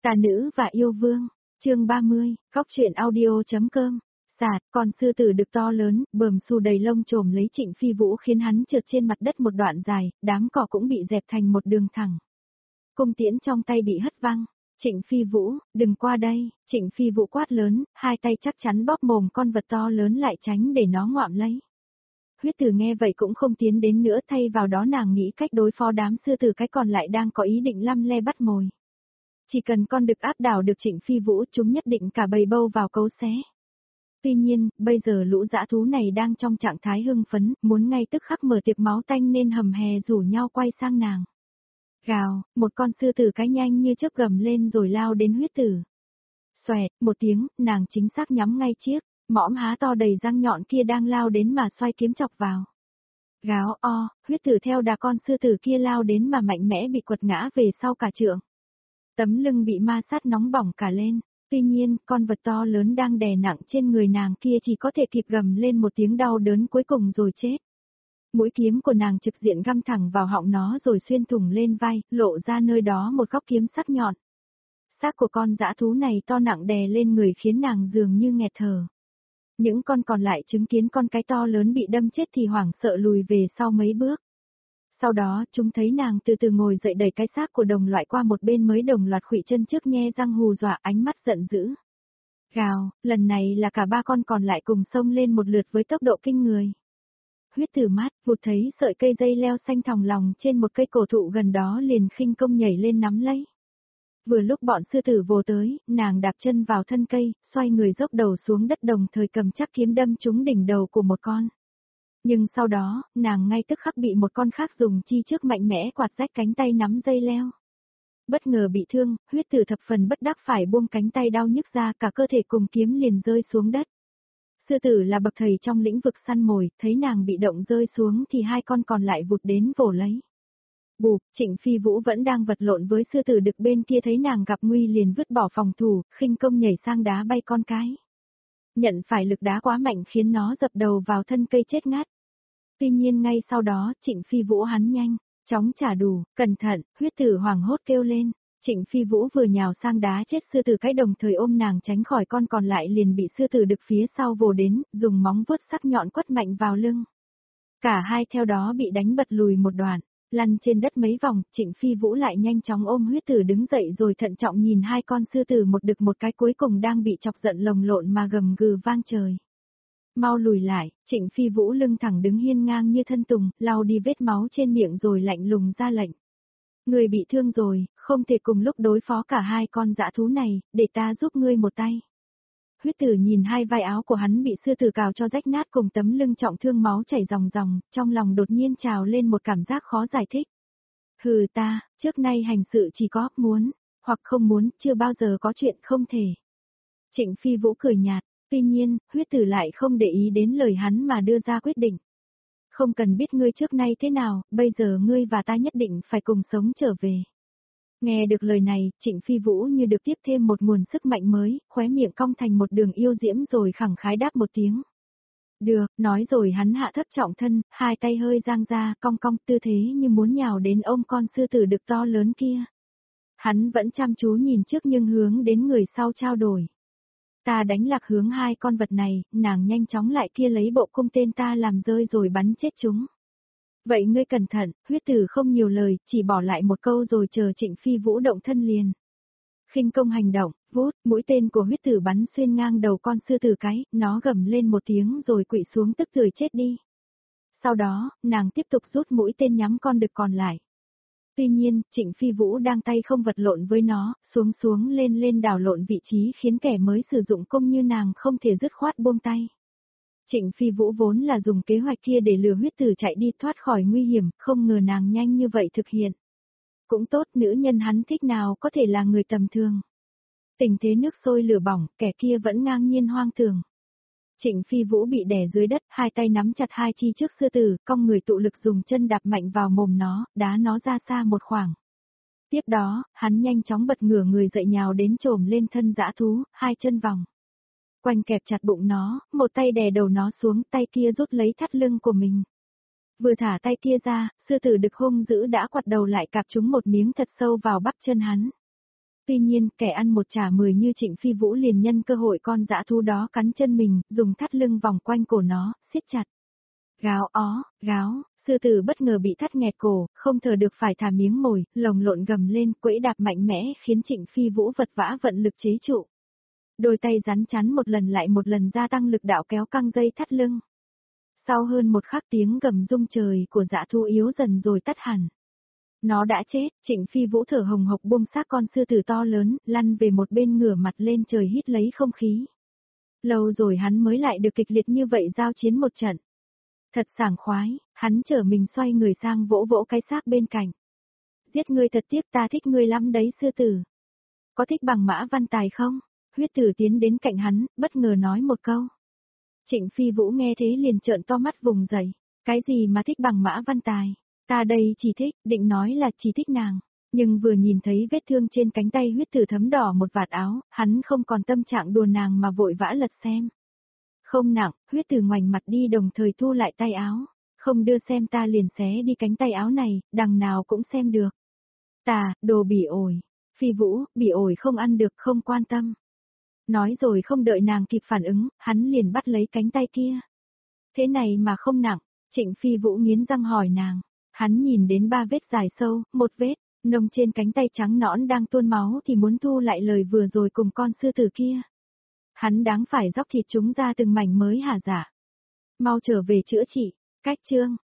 Tà nữ và yêu vương, chương 30, góc truyện audio.com. Sạt, con sư tử đực to lớn, bờm xù đầy lông chồm lấy Trịnh Phi Vũ khiến hắn trượt trên mặt đất một đoạn dài, đám cỏ cũng bị dẹp thành một đường thẳng. Cung tiễn trong tay bị hất văng. Trịnh Phi Vũ, đừng qua đây, Trịnh Phi Vũ quát lớn, hai tay chắc chắn bóp mồm con vật to lớn lại tránh để nó ngoạm lấy. Huyết tử nghe vậy cũng không tiến đến nữa, thay vào đó nàng nghĩ cách đối phó đám sư tử cái còn lại đang có ý định lăm le bắt mồi. Chỉ cần con đực áp đảo được Trịnh Phi Vũ chúng nhất định cả bầy bâu vào cấu xé. Tuy nhiên, bây giờ lũ dã thú này đang trong trạng thái hưng phấn, muốn ngay tức khắc mở tiệc máu tanh nên hầm hè rủ nhau quay sang nàng. Gào, một con sư tử cái nhanh như chớp gầm lên rồi lao đến huyết tử. Xoẹt, một tiếng, nàng chính xác nhắm ngay chiếc mõm há to đầy răng nhọn kia đang lao đến mà xoay kiếm chọc vào. Gáo o, huyết tử theo đà con sư tử kia lao đến mà mạnh mẽ bị quật ngã về sau cả trượng. Tấm lưng bị ma sát nóng bỏng cả lên, tuy nhiên, con vật to lớn đang đè nặng trên người nàng kia chỉ có thể kịp gầm lên một tiếng đau đớn cuối cùng rồi chết. Mũi kiếm của nàng trực diện găm thẳng vào họng nó rồi xuyên thủng lên vai, lộ ra nơi đó một góc kiếm sắc nhọn. Xác của con dã thú này to nặng đè lên người khiến nàng dường như nghẹt thở. Những con còn lại chứng kiến con cái to lớn bị đâm chết thì hoảng sợ lùi về sau mấy bước. Sau đó, chúng thấy nàng từ từ ngồi dậy đẩy cái xác của đồng loại qua một bên mới đồng loạt khuỵu chân trước nhe răng hù dọa ánh mắt giận dữ. Gào, lần này là cả ba con còn lại cùng xông lên một lượt với tốc độ kinh người. Huyết tử mát, vụt thấy sợi cây dây leo xanh thòng lòng trên một cây cổ thụ gần đó liền khinh công nhảy lên nắm lấy. Vừa lúc bọn sư tử vồ tới, nàng đạp chân vào thân cây, xoay người dốc đầu xuống đất đồng thời cầm chắc kiếm đâm trúng đỉnh đầu của một con. Nhưng sau đó, nàng ngay tức khắc bị một con khác dùng chi trước mạnh mẽ quạt rách cánh tay nắm dây leo. Bất ngờ bị thương, huyết tử thập phần bất đắc phải buông cánh tay đau nhức ra, cả cơ thể cùng kiếm liền rơi xuống đất. Sư tử là bậc thầy trong lĩnh vực săn mồi, thấy nàng bị động rơi xuống thì hai con còn lại vụt đến vồ lấy. Bụp, Trịnh Phi Vũ vẫn đang vật lộn với sư tử đực bên kia thấy nàng gặp nguy liền vứt bỏ phòng thủ, khinh công nhảy sang đá bay con cái. Nhận phải lực đá quá mạnh khiến nó dập đầu vào thân cây chết ngát. Tuy nhiên ngay sau đó, Trịnh Phi Vũ hắn nhanh, chóng trả đù, cẩn thận, huyết tử hoảng hốt kêu lên. Trịnh Phi Vũ vừa nhào sang đá chết sư tử cái đồng thời ôm nàng tránh khỏi con còn lại liền bị sư tử đực phía sau vồ đến, dùng móng vuốt sắc nhọn quất mạnh vào lưng. Cả hai theo đó bị đánh bật lùi một đoạn, lăn trên đất mấy vòng, Trịnh Phi Vũ lại nhanh chóng ôm huyết tử đứng dậy rồi thận trọng nhìn hai con sư tử một đực một cái cuối cùng đang bị chọc giận lồng lộn mà gầm gừ vang trời. Mau lùi lại, Trịnh Phi Vũ lưng thẳng đứng hiên ngang như thân tùng, lau đi vết máu trên miệng rồi lạnh lùng ra lệnh. Người bị thương rồi, không thể cùng lúc đối phó cả hai con dã thú này, để ta giúp ngươi một tay. Huyết tử nhìn hai vai áo của hắn bị sư tử cào cho rách nát cùng tấm lưng trọng thương máu chảy ròng ròng, trong lòng đột nhiên trào lên một cảm giác khó giải thích. Hừ ta, trước nay hành sự chỉ có muốn, hoặc không muốn, chưa bao giờ có chuyện không thể. Trịnh Phi Vũ cười nhạt, tuy nhiên, huyết tử lại không để ý đến lời hắn mà đưa ra quyết định. Không cần biết ngươi trước nay thế nào, bây giờ ngươi và ta nhất định phải cùng sống trở về. Nghe được lời này, Trịnh Phi Vũ như được tiếp thêm một nguồn sức mạnh mới, khóe miệng cong thành một đường yêu diễm rồi khẳng khái đáp một tiếng. Được, nói rồi hắn hạ thấp trọng thân, hai tay hơi giang ra, cong cong tư thế như muốn nhào đến ôm con sư tử đực to lớn kia. Hắn vẫn chăm chú nhìn trước nhưng hướng đến người sau trao đổi. Ta đánh lạc hướng hai con vật này, nàng nhanh chóng lại kia lấy bộ cung tên ta làm rơi rồi bắn chết chúng. Vậy ngươi cẩn thận, huyết tử không nhiều lời, chỉ bỏ lại một câu rồi chờ Trịnh Phi Vũ động thân liền. Khinh công hành động, vút, mũi tên của huyết tử bắn xuyên ngang đầu con sư tử cái, nó gầm lên một tiếng rồi quỵ xuống tức tưởi chết đi. Sau đó, nàng tiếp tục rút mũi tên nhắm con đực còn lại. Tuy nhiên, Trịnh Phi Vũ đang tay không vật lộn với nó, xuống lên đảo lộn vị trí khiến kẻ mới sử dụng công như nàng không thể dứt khoát buông tay. Trịnh Phi Vũ vốn là dùng kế hoạch kia để lừa huyết tử chạy đi thoát khỏi nguy hiểm, không ngờ nàng nhanh như vậy thực hiện. Cũng tốt, nữ nhân hắn thích nào có thể là người tầm thường. Tình thế nước sôi lửa bỏng, kẻ kia vẫn ngang nhiên hoang tưởng. Trịnh Phi Vũ bị đè dưới đất, hai tay nắm chặt hai chi trước sư tử, cong người tụ lực dùng chân đạp mạnh vào mồm nó, đá nó ra xa một khoảng. Tiếp đó, hắn nhanh chóng bật ngửa người dậy nhào đến chồm lên thân dã thú, hai chân vòng quanh kẹp chặt bụng nó, một tay đè đầu nó xuống, tay kia rút lấy thắt lưng của mình. Vừa thả tay kia ra, sư tử đực hung dữ đã quặt đầu lại cạp trúng một miếng thật sâu vào bắp chân hắn. Tuy nhiên, kẻ ăn một trả 10 như Trịnh Phi Vũ liền nhân cơ hội con dã thú đó cắn chân mình, dùng thắt lưng vòng quanh cổ nó, siết chặt. Gáo ó, gáo, sư tử bất ngờ bị thắt nghẹt cổ, không thở được phải thả miếng mồi, lồng lộn gầm lên, quẫy đạp mạnh mẽ khiến Trịnh Phi Vũ vật vã vận lực chế trụ. Đôi tay rắn chắn một lần lại một lần gia tăng lực đạo kéo căng dây thắt lưng. Sau hơn một khắc tiếng gầm rung trời của dã thú yếu dần rồi tắt hẳn. Nó đã chết, Trịnh Phi Vũ thở hồng hộc buông xác con sư tử to lớn, lăn về một bên ngửa mặt lên trời hít lấy không khí. Lâu rồi hắn mới lại được kịch liệt như vậy giao chiến một trận. Thật sảng khoái, hắn trở mình xoay người sang vỗ vỗ cái xác bên cạnh. Giết ngươi thật tiếc, ta thích ngươi lắm đấy sư tử. Có thích bằng Mã Văn Tài không? Huyết tử tiến đến cạnh hắn, bất ngờ nói một câu. Trịnh Phi Vũ nghe thế liền trợn to mắt vùng dậy. Cái gì mà thích bằng Mã Văn Tài? Ta đây chỉ thích, định nói là chỉ thích nàng. Nhưng vừa nhìn thấy vết thương trên cánh tay huyết tử thấm đỏ một vạt áo, hắn không còn tâm trạng đùa nàng mà vội vã lật xem. Không nặng, huyết tử ngoảnh mặt đi đồng thời thu lại tay áo. Không đưa xem ta liền xé đi cánh tay áo này, đằng nào cũng xem được. Đồ bỉ ổi. Phi Vũ, bỉ ổi không ăn được, không quan tâm. Nói rồi không đợi nàng kịp phản ứng, hắn liền bắt lấy cánh tay kia. Thế này mà không nặng, Trịnh Phi Vũ nghiến răng hỏi nàng. Hắn nhìn đến 3 vết dài sâu, một vết, nông trên cánh tay trắng nõn đang tuôn máu thì muốn thu lại lời vừa rồi cùng con sư tử kia. Hắn đáng phải róc thịt chúng ra từng mảnh mới hả dạ. Mau trở về chữa trị, cách chương.